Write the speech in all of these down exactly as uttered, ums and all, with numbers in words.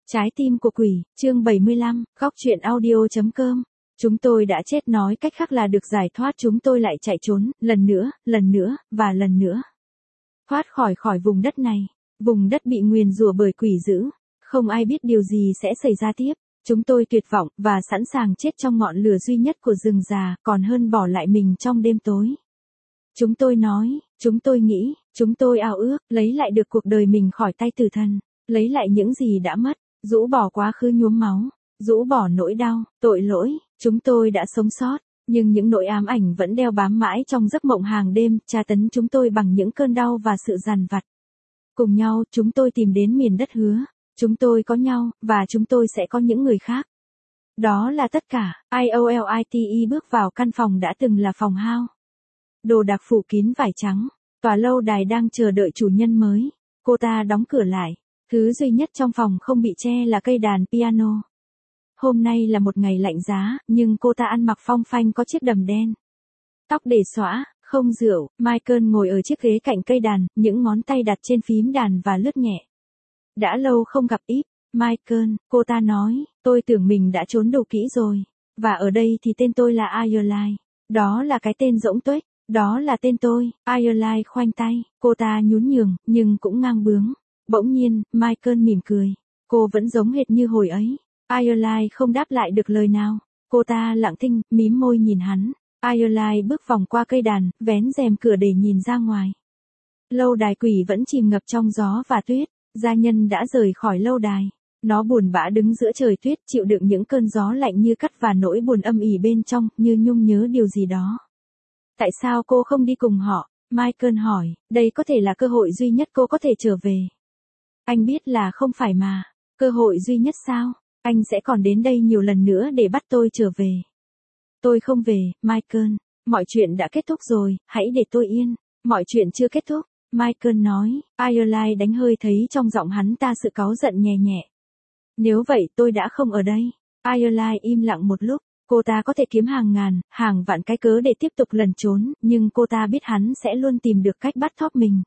Trái tim của quỷ, chương bảy mươi lăm, góc truyện audio.com. Chúng tôi đã chết, nói cách khác là được giải thoát, chúng tôi lại chạy trốn, lần nữa, lần nữa, và lần nữa. Thoát khỏi khỏi vùng đất này, vùng đất bị nguyền rủa bởi quỷ dữ. Không ai biết điều gì sẽ xảy ra tiếp. Chúng tôi tuyệt vọng, và sẵn sàng chết trong ngọn lửa duy nhất của rừng già, còn hơn bỏ lại mình trong đêm tối. Chúng tôi nói, chúng tôi nghĩ, chúng tôi ao ước, lấy lại được cuộc đời mình khỏi tay tử thần, lấy lại những gì đã mất, rũ bỏ quá khứ nhuốm máu, rũ bỏ nỗi đau, tội lỗi. Chúng tôi đã sống sót, nhưng những nỗi ám ảnh vẫn đeo bám mãi trong giấc mộng hàng đêm, tra tấn chúng tôi bằng những cơn đau và sự dằn vặt. Cùng nhau, chúng tôi tìm đến miền đất hứa. Chúng tôi có nhau, và chúng tôi sẽ có những người khác. Đó là tất cả. IOLITE bước vào căn phòng đã từng là phòng hao. Đồ đạc phủ kín vải trắng. Tòa lâu đài đang chờ đợi chủ nhân mới. Cô ta đóng cửa lại. Thứ duy nhất trong phòng không bị che là cây đàn piano. Hôm nay là một ngày lạnh giá, nhưng cô ta ăn mặc phong phanh, có chiếc đầm đen. Tóc để xõa, không rượu. Michael ngồi ở chiếc ghế cạnh cây đàn, những ngón tay đặt trên phím đàn và lướt nhẹ. Đã lâu không gặp Eve, Michael, cô ta nói, tôi tưởng mình đã trốn đủ kỹ rồi. Và ở đây thì tên tôi là Ireline. Đó là cái tên rỗng tuếch, đó là tên tôi. Ireline khoanh tay, cô ta nhún nhường, nhưng cũng ngang bướng. Bỗng nhiên, Michael mỉm cười. Cô vẫn giống hệt như hồi ấy. Ireline không đáp lại được lời nào. Cô ta lặng thinh, mím môi nhìn hắn. Ireline bước vòng qua cây đàn, vén rèm cửa để nhìn ra ngoài. Lâu đài quỷ vẫn chìm ngập trong gió và tuyết. Gia nhân đã rời khỏi lâu đài. Nó buồn bã đứng giữa trời tuyết, chịu đựng những cơn gió lạnh như cắt và nỗi buồn âm ỉ bên trong, như nhung nhớ điều gì đó. Tại sao cô không đi cùng họ? Michael hỏi, đây có thể là cơ hội duy nhất cô có thể trở về. Anh biết là không phải mà. Cơ hội duy nhất sao? Anh sẽ còn đến đây nhiều lần nữa để bắt tôi trở về. Tôi không về, Michael. Mọi chuyện đã kết thúc rồi, hãy để tôi yên. Mọi chuyện chưa kết thúc. Michael nói, Ireline đánh hơi thấy trong giọng hắn ta sự cáu giận nhẹ nhẹ. Nếu vậy tôi đã không ở đây. Ireline im lặng một lúc, cô ta có thể kiếm hàng ngàn, hàng vạn cái cớ để tiếp tục lẩn trốn, nhưng cô ta biết hắn sẽ luôn tìm được cách bắt thóp mình.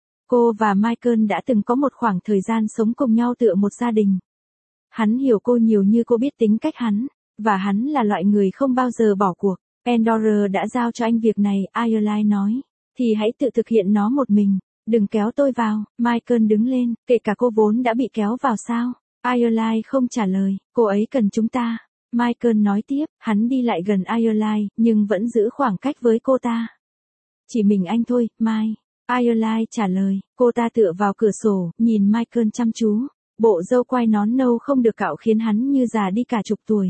Cô và Michael đã từng có một khoảng thời gian sống cùng nhau tựa một gia đình. Hắn hiểu cô nhiều như cô biết tính cách hắn, và hắn là loại người không bao giờ bỏ cuộc. Pandora đã giao cho anh việc này, Ireline nói. Thì hãy tự thực hiện nó một mình, đừng kéo tôi vào. Michael đứng lên, kể cả cô vốn đã bị kéo vào sao? Ireline không trả lời, cô ấy cần chúng ta. Michael nói tiếp, hắn đi lại gần Ireline, nhưng vẫn giữ khoảng cách với cô ta. Chỉ mình anh thôi, Mai. Ireline trả lời, cô ta tựa vào cửa sổ, nhìn Michael chăm chú. Bộ râu quai nón nâu không được cạo khiến hắn như già đi cả chục tuổi.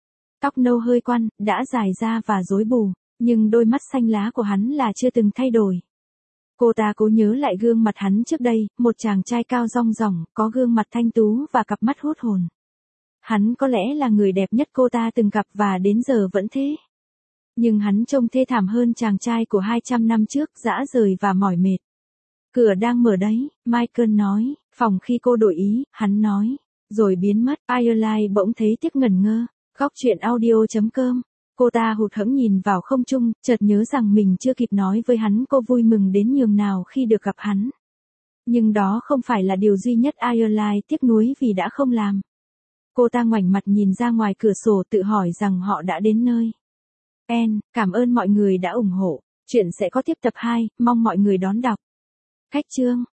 Tóc nâu hơi quăn, đã dài ra và rối bù. Nhưng đôi mắt xanh lá của hắn là chưa từng thay đổi. Cô ta cố nhớ lại gương mặt hắn trước đây, một chàng trai cao rong ròng, có gương mặt thanh tú và cặp mắt hút hồn. Hắn có lẽ là người đẹp nhất cô ta từng gặp và đến giờ vẫn thế. Nhưng hắn trông thê thảm hơn chàng trai của hai trăm năm trước, rã rời và mỏi mệt. Cửa đang mở đấy, Michael nói, phòng khi cô đổi ý, hắn nói, rồi biến mất. Ireline bỗng thấy tiếc ngẩn ngơ. Góc truyện audio.com. Cô ta hụt hẫng nhìn vào không trung, chợt nhớ rằng mình chưa kịp nói với hắn cô vui mừng đến nhường nào khi được gặp hắn. Nhưng đó không phải là điều duy nhất Ireline tiếc nuối vì đã không làm. Cô ta ngoảnh mặt nhìn ra ngoài cửa sổ, tự hỏi rằng họ đã đến nơi. En, cảm ơn mọi người đã ủng hộ. Chuyện sẽ có tiếp tập hai, mong mọi người đón đọc. Khách chương.